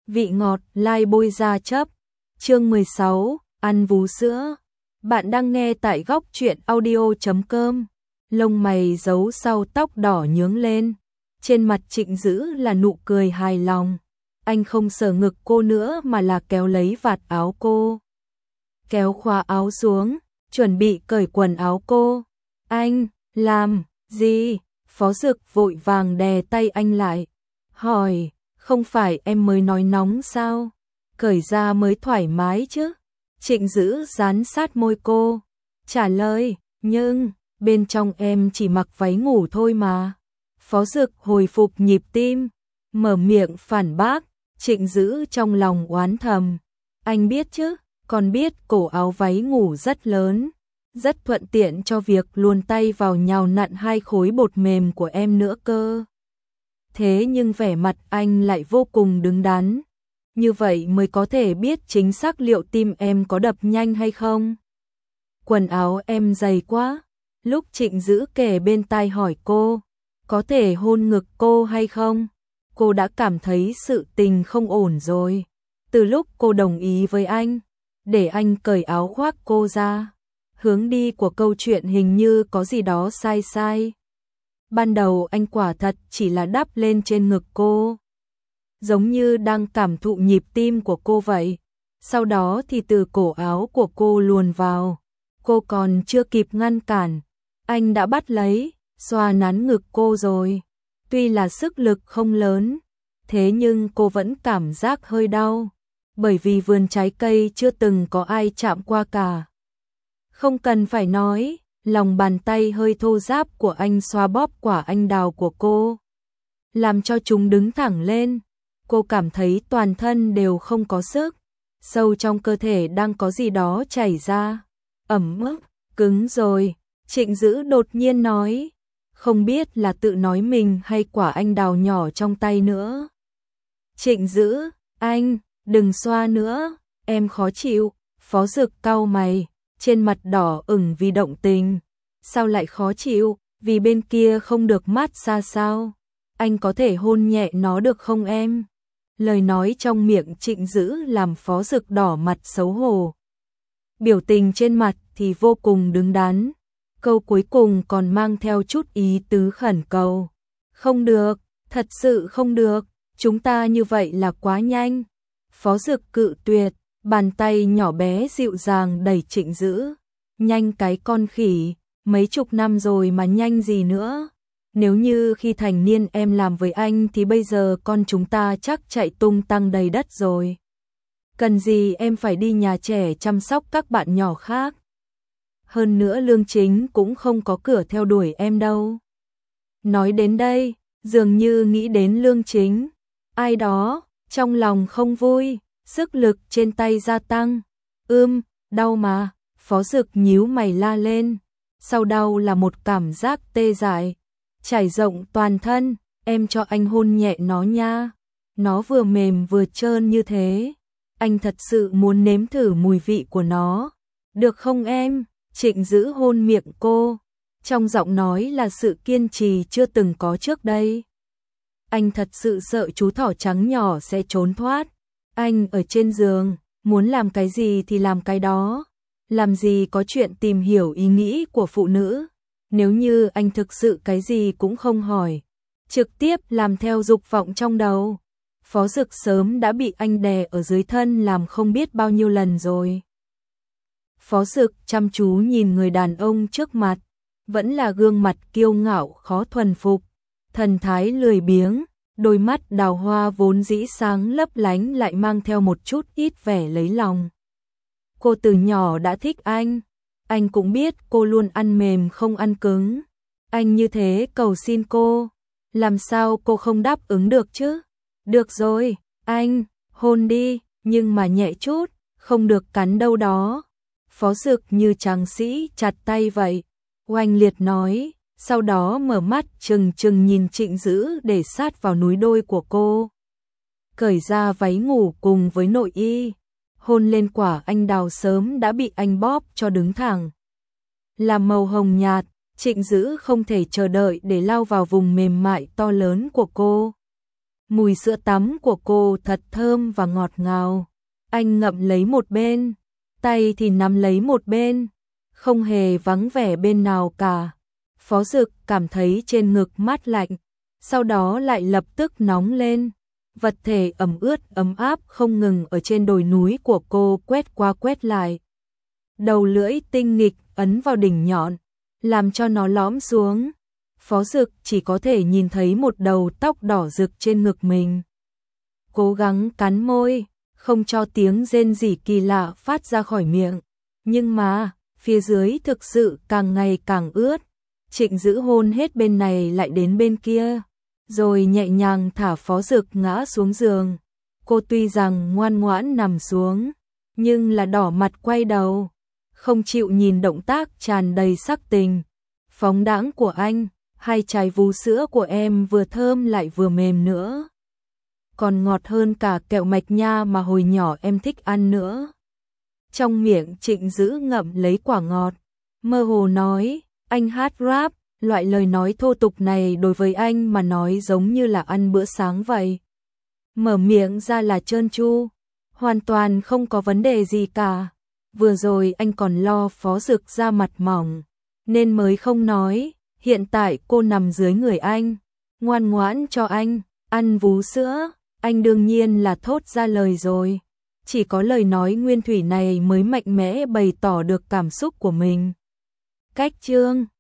vị ngọt lai bôi ra chấp. Chương 16, ăn vú sữa. Bạn đang nghe tại góc truyện audio.com. Lông mày giấu sau tóc đỏ nhướng lên. Trên mặt Trịnh Dữ là nụ cười hài lòng. Anh không sờ ngực cô nữa mà là kéo lấy vạt áo cô. Kéo khóa áo xuống, chuẩn bị cởi quần áo cô. Anh, làm gì? Phó Dực vội vàng đè tay anh lại. Hỏi, không phải em mới nói nóng sao? Cởi ra mới thoải mái chứ. Trịnh Dữ dán sát môi cô. Trả lời, nhưng, bên trong em chỉ mặc váy ngủ thôi mà. Phó Dực hồi phục nhịp tim, mở miệng phản bác. Trịnh Dữ trong lòng oán thầm. Anh biết chứ, còn biết cổ áo váy ngủ rất lớn, rất thuận tiện cho việc luồn tay vào nhào nặn hai khối bột mềm của em nữa cơ. Thế nhưng vẻ mặt anh lại vô cùng đứng đắn. Như vậy mới có thể biết chính xác liệu tim em có đập nhanh hay không. Quần áo em dày quá. Lúc Trịnh Dữ kề bên tai hỏi cô, có thể hôn ngực cô hay không? Cô đã cảm thấy sự tình không ổn rồi. Từ lúc cô đồng ý với anh, để anh cởi áo khoác cô ra, hướng đi của câu chuyện hình như có gì đó sai sai. Ban đầu anh quả thật chỉ là đắp lên trên ngực cô, giống như đang cảm thụ nhịp tim của cô vậy. Sau đó thì từ cổ áo của cô luồn vào. Cô còn chưa kịp ngăn cản, anh đã bắt lấy, xoa nắn ngực cô rồi. Tuy là sức lực không lớn, thế nhưng cô vẫn cảm giác hơi đau, bởi vì vườn trái cây chưa từng có ai chạm qua cả. Không cần phải nói, lòng bàn tay hơi thô ráp của anh xoa bóp quả anh đào của cô, làm cho chúng đứng thẳng lên. Cô cảm thấy toàn thân đều không có sức, sâu trong cơ thể đang có gì đó chảy ra. Ẩm ướt, cứng rồi. Trịnh Dữ đột nhiên nói, không biết là tự nói mình hay quả anh đào nhỏ trong tay nữa. Trịnh Dữ, anh, đừng xoa nữa, em khó chịu. Phó Dực cau mày, trên mặt đỏ ửng vì động tình. Sao lại khó chịu, vì bên kia không được mát xa sao? Anh có thể hôn nhẹ nó được không em? Lời nói trong miệng Trịnh Dữ làm Phó Dực đỏ mặt xấu hổ. Biểu tình trên mặt thì vô cùng đứng đắn. Câu cuối cùng còn mang theo chút ý tứ khẩn cầu. Không được, thật sự không được, chúng ta như vậy là quá nhanh. Phó Dực cự tuyệt, bàn tay nhỏ bé dịu dàng đẩy Trịnh Dữ. Nhanh cái con khỉ, mấy chục năm rồi mà nhanh gì nữa. Nếu như khi thành niên em làm với anh thì bây giờ con chúng ta chắc chạy tung tăng đầy đất rồi. Cần gì em phải đi nhà trẻ chăm sóc các bạn nhỏ khác. Hơn nữa Lương Chính cũng không có cửa theo đuổi em đâu. Nói đến đây, dường như nghĩ đến Lương Chính. Ai đó, trong lòng không vui, sức lực trên tay gia tăng. Đau mà. Phó Dực nhíu mày la lên. Sau đau là một cảm giác tê dại, trải rộng toàn thân. Em cho anh hôn nhẹ nó nha. Nó vừa mềm vừa trơn như thế. Anh thật sự muốn nếm thử mùi vị của nó. Được không em? Trịnh Dữ hôn miệng cô, trong giọng nói là sự kiên trì chưa từng có trước đây. Anh thật sự sợ chú thỏ trắng nhỏ sẽ trốn thoát. Anh ở trên giường, muốn làm cái gì thì làm cái đó. Làm gì có chuyện tìm hiểu ý nghĩ của phụ nữ. Nếu như anh thực sự cái gì cũng không hỏi, trực tiếp làm theo dục vọng trong đầu, Phó Dực sớm đã bị anh đè ở dưới thân làm không biết bao nhiêu lần rồi. Phó Dực chăm chú nhìn người đàn ông trước mặt, vẫn là gương mặt kiêu ngạo khó thuần phục, thần thái lười biếng, đôi mắt đào hoa vốn dĩ sáng lấp lánh lại mang theo một chút ít vẻ lấy lòng. Cô từ nhỏ đã thích anh cũng biết cô luôn ăn mềm không ăn cứng. Anh như thế cầu xin cô, làm sao cô không đáp ứng được chứ? Được rồi, anh, hôn đi, nhưng mà nhẹ chút, không được cắn đâu đó. Phó Dực như tráng sĩ chặt tay vậy, oanh liệt nói, sau đó mở mắt trừng trừng nhìn Trịnh Dữ để sát vào núi đôi của cô. Cởi ra váy ngủ cùng với nội y, hôn lên quả anh đào sớm đã bị anh bóp cho đứng thẳng. Là màu hồng nhạt, Trịnh Dữ không thể chờ đợi để lao vào vùng mềm mại to lớn của cô. Mùi sữa tắm của cô thật thơm và ngọt ngào. Anh ngậm lấy một bên, tay thì nắm lấy một bên, không hề vắng vẻ bên nào cả. Phó Dực cảm thấy trên ngực mát lạnh, sau đó lại lập tức nóng lên. Vật thể ẩm ướt ấm áp không ngừng ở trên đồi núi của cô quét qua quét lại. Đầu lưỡi tinh nghịch ấn vào đỉnh nhọn, làm cho nó lõm xuống. Phó Dực chỉ có thể nhìn thấy một đầu tóc đỏ rực trên ngực mình. Cố gắng cắn môi, không cho tiếng rên rỉ kỳ lạ phát ra khỏi miệng. Nhưng mà, phía dưới thực sự càng ngày càng ướt. Trịnh Dữ hôn hết bên này lại đến bên kia, rồi nhẹ nhàng thả Phó Dực ngã xuống giường. Cô tuy rằng ngoan ngoãn nằm xuống, nhưng là đỏ mặt quay đầu, không chịu nhìn động tác tràn đầy sắc tình, phóng đãng của anh. Hai chai vú sữa của em vừa thơm lại vừa mềm nữa, còn ngọt hơn cả kẹo mạch nha mà hồi nhỏ em thích ăn nữa. Trong miệng Trịnh Dữ ngậm lấy quả ngọt, mơ hồ nói, anh hát rap, loại lời nói thô tục này đối với anh mà nói giống như là ăn bữa sáng vậy. Mở miệng ra là trơn tru, hoàn toàn không có vấn đề gì cả. Vừa rồi anh còn lo Phó Dực ra mặt mỏng, nên mới không nói. Hiện tại cô nằm dưới người anh, ngoan ngoãn cho anh ăn vú sữa, anh đương nhiên là thốt ra lời rồi. Chỉ có lời nói nguyên thủy này mới mạnh mẽ bày tỏ được cảm xúc của mình. Cách chương